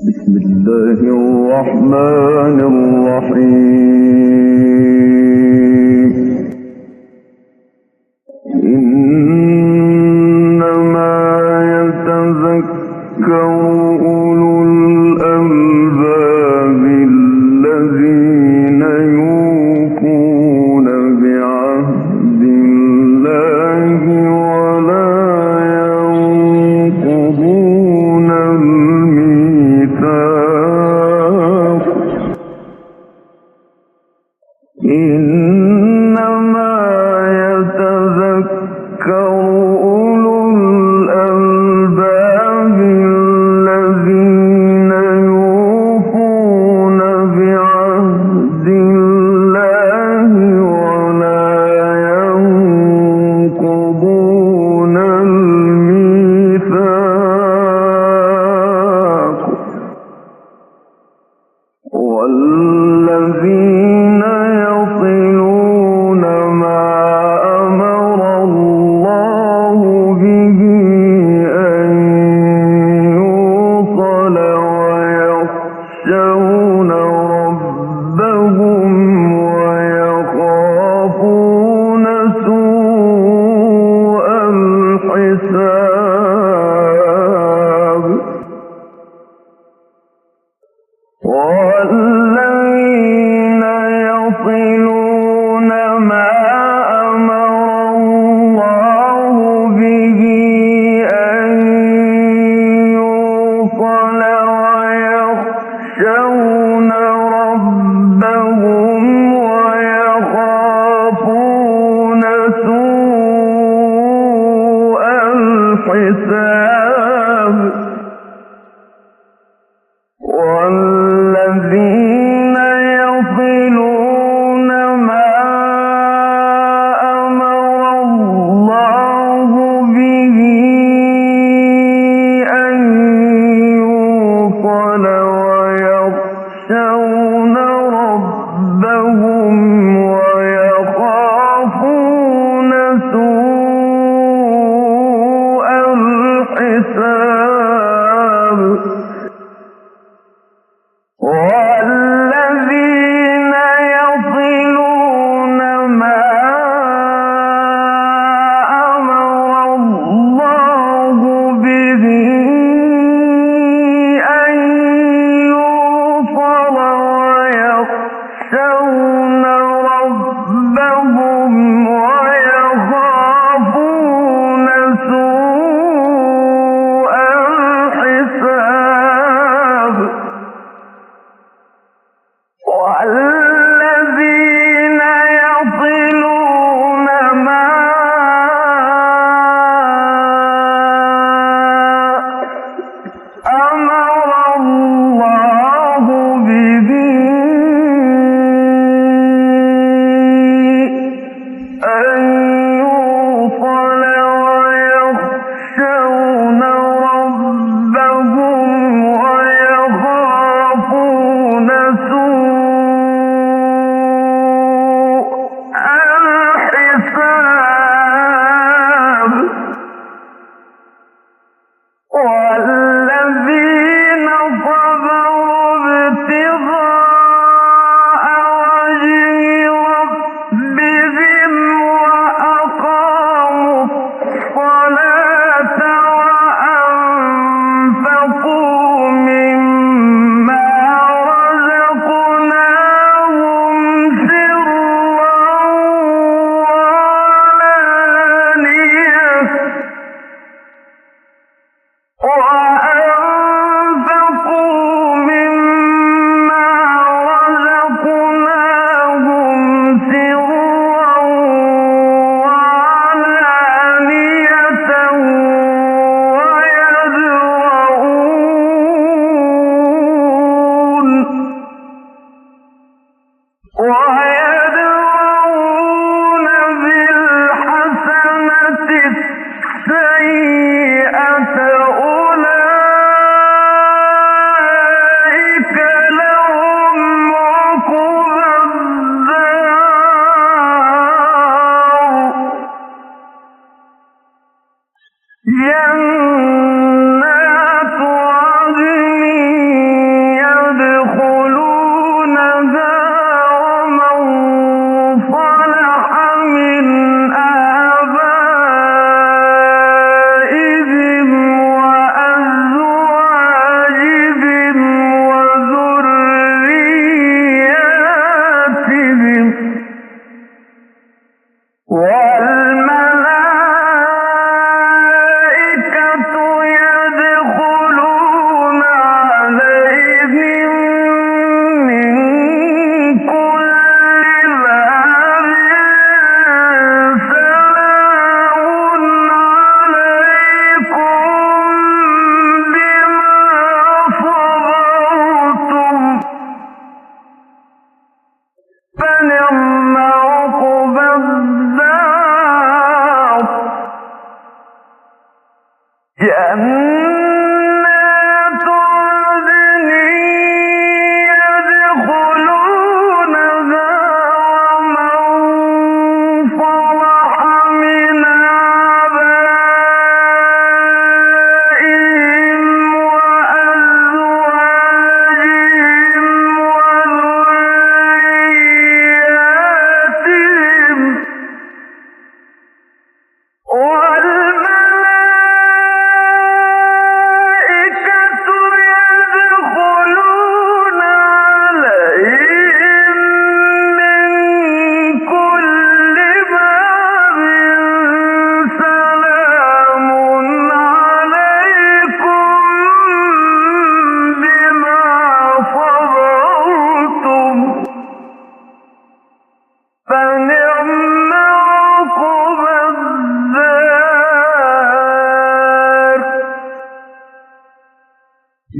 بسم الله الرحمن الرحيم. إنما يتذكر أولو الألباب الذين يوفون بعهد الله ولا ينقضون الميثاق. إنما يتذكر أولو الألباب الذين يوفون بعهد الله ولا ينقضون الميثاق والذين يصلون ما أمر الله به أن يوصل ويخشون ربهم ويخافون سوء الحساب. والذين يصلون ما أمر الله به أن يوصل ويخشون ربهم ويخافون سوء الحساب. والذين يصلون ما أمر الله به أن يوصل ويخشون ربهم ويخافون سوء الحساب. والذين يصلون ما أمر الله به أن يوصل ويخشون ربهم ويخافون سوء الحساب. والذين يصلون ما أمر الله به أن يوصل ويخشون ربهم ويخافون سوء الحساب. والذين صبروا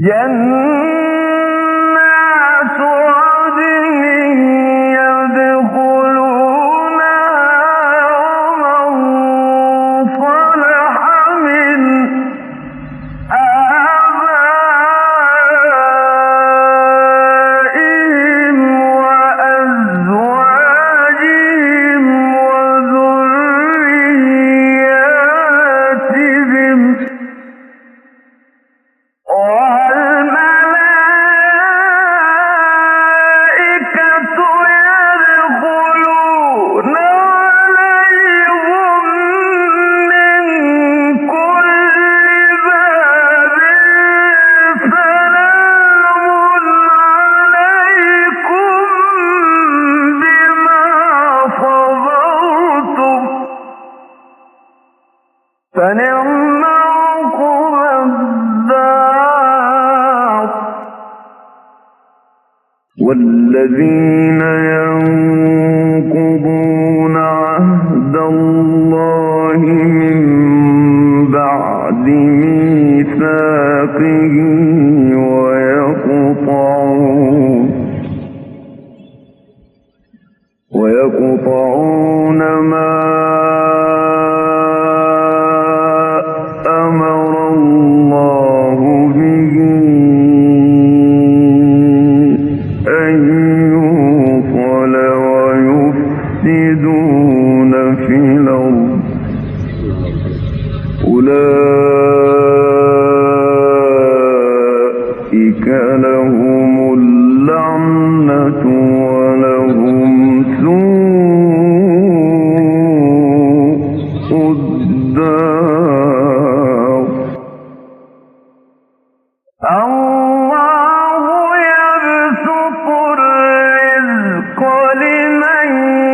جنات عدن يدخلونها ومن صلح من آبائهم وأزواجهم وذرياتهم والملائكة يدخلون عليهم من كل باب سلام عليكم بما صبرتم فنعم عقبى الدار والذين ينقضون عهد الله من بعد ميثاقه ويقطعون ما أمر الله به أن يوصل ويفسدون في الأرض أولئك لهم اللعنة ولهم سوء الدار الله يبسط الرزق لمن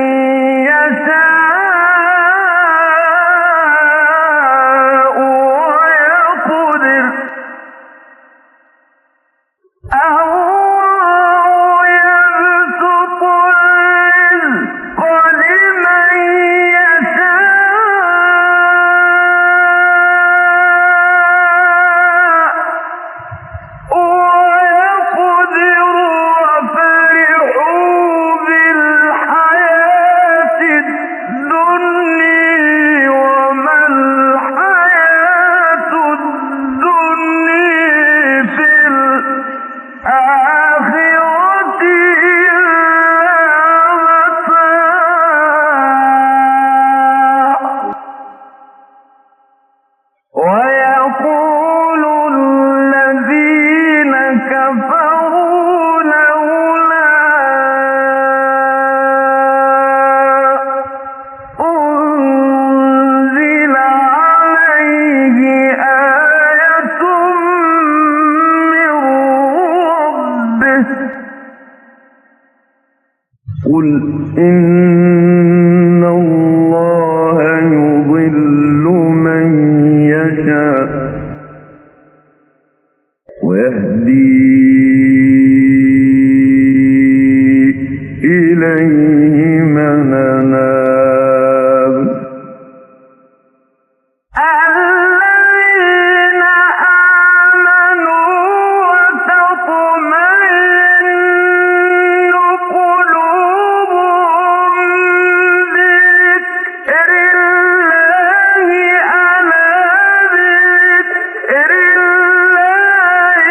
يشاء ويقدر الله يبسط الرزق لمن يشاء ويقدر وفرحوا بالحياة الدنيا وما الحياة الدنيا في الآخرة إلا متاع ويقول الذين كفروا لولا أنزل عليه آية من ربه قل إن الله يضل من يشاء ويهدي إليه من أناب الذين آمنوا وتطمئن قلوبهم بذكر الله ألا بذكر الله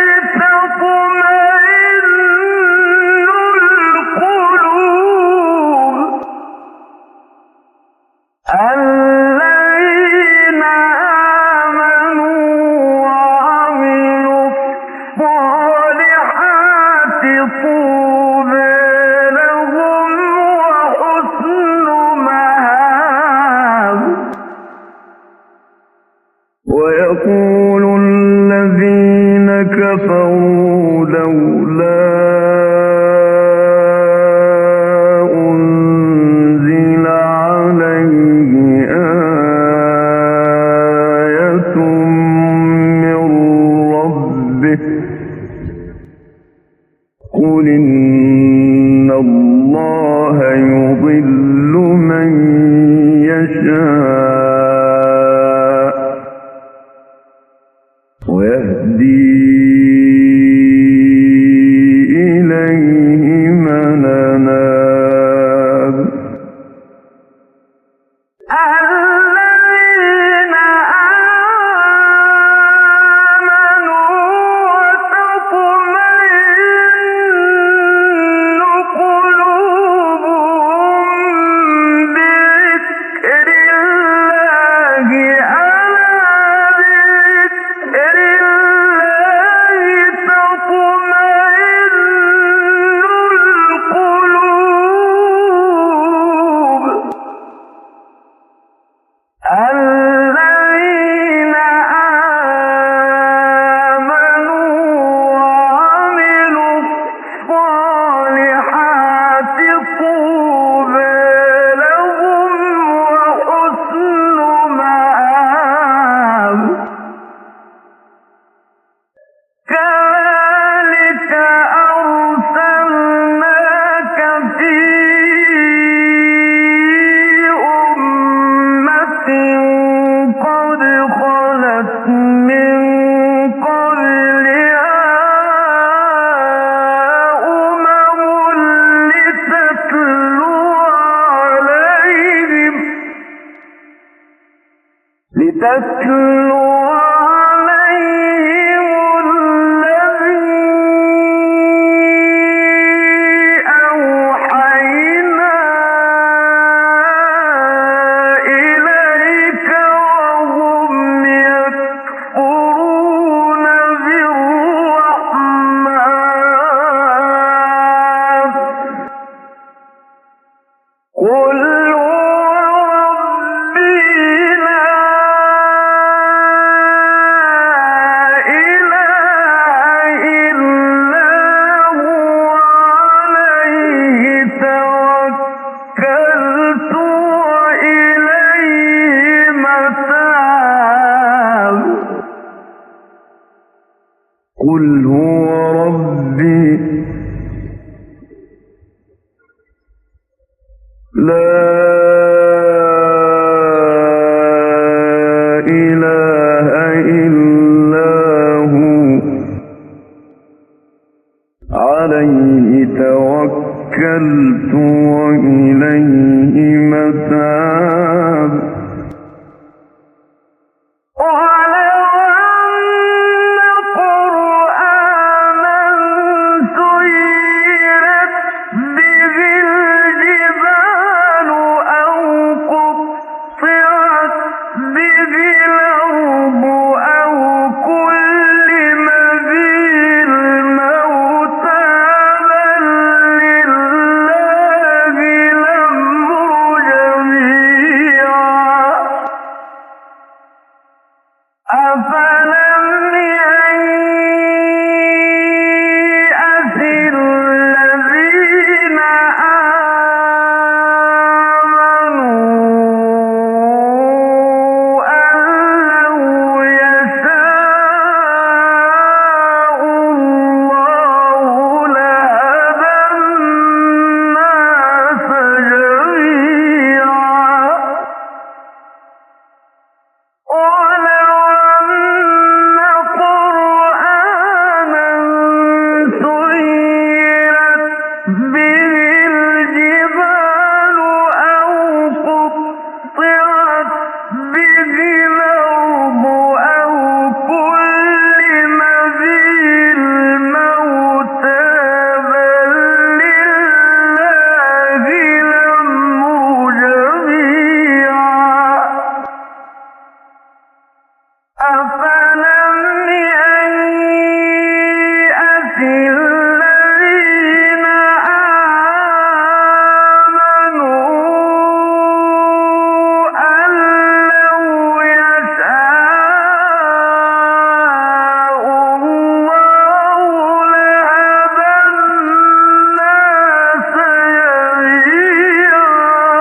تطمئن القلوب الذين آمنوا وعملوا الصالحات طوبى لهم وحسن مآب ويقول الذين كفروا لولا أنزل عليه آية من ربه قل إن الله يضل من يشاء ويهدي نتلو عليهم الذي أوحينا إليك وهم يكفرون بالرحمن قل قل هو ربي لا إله إلا هو عليه توكلت وإليه متاب أفلم ييأس الذين آمنوا أن لو يشاء الله لهدى الناس جميعا أفلم ييأس الذين آمنوا أن لو يشاء الله لهدى الناس جميعا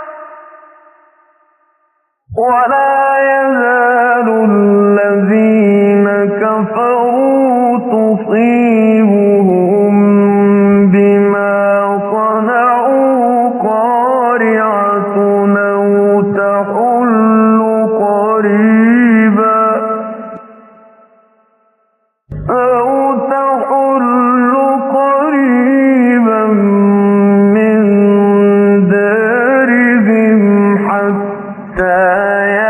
ولا يزال الذين كفروا تصيبهم بما صنعوا قارعة أو تحل قريبا من دارهم حتى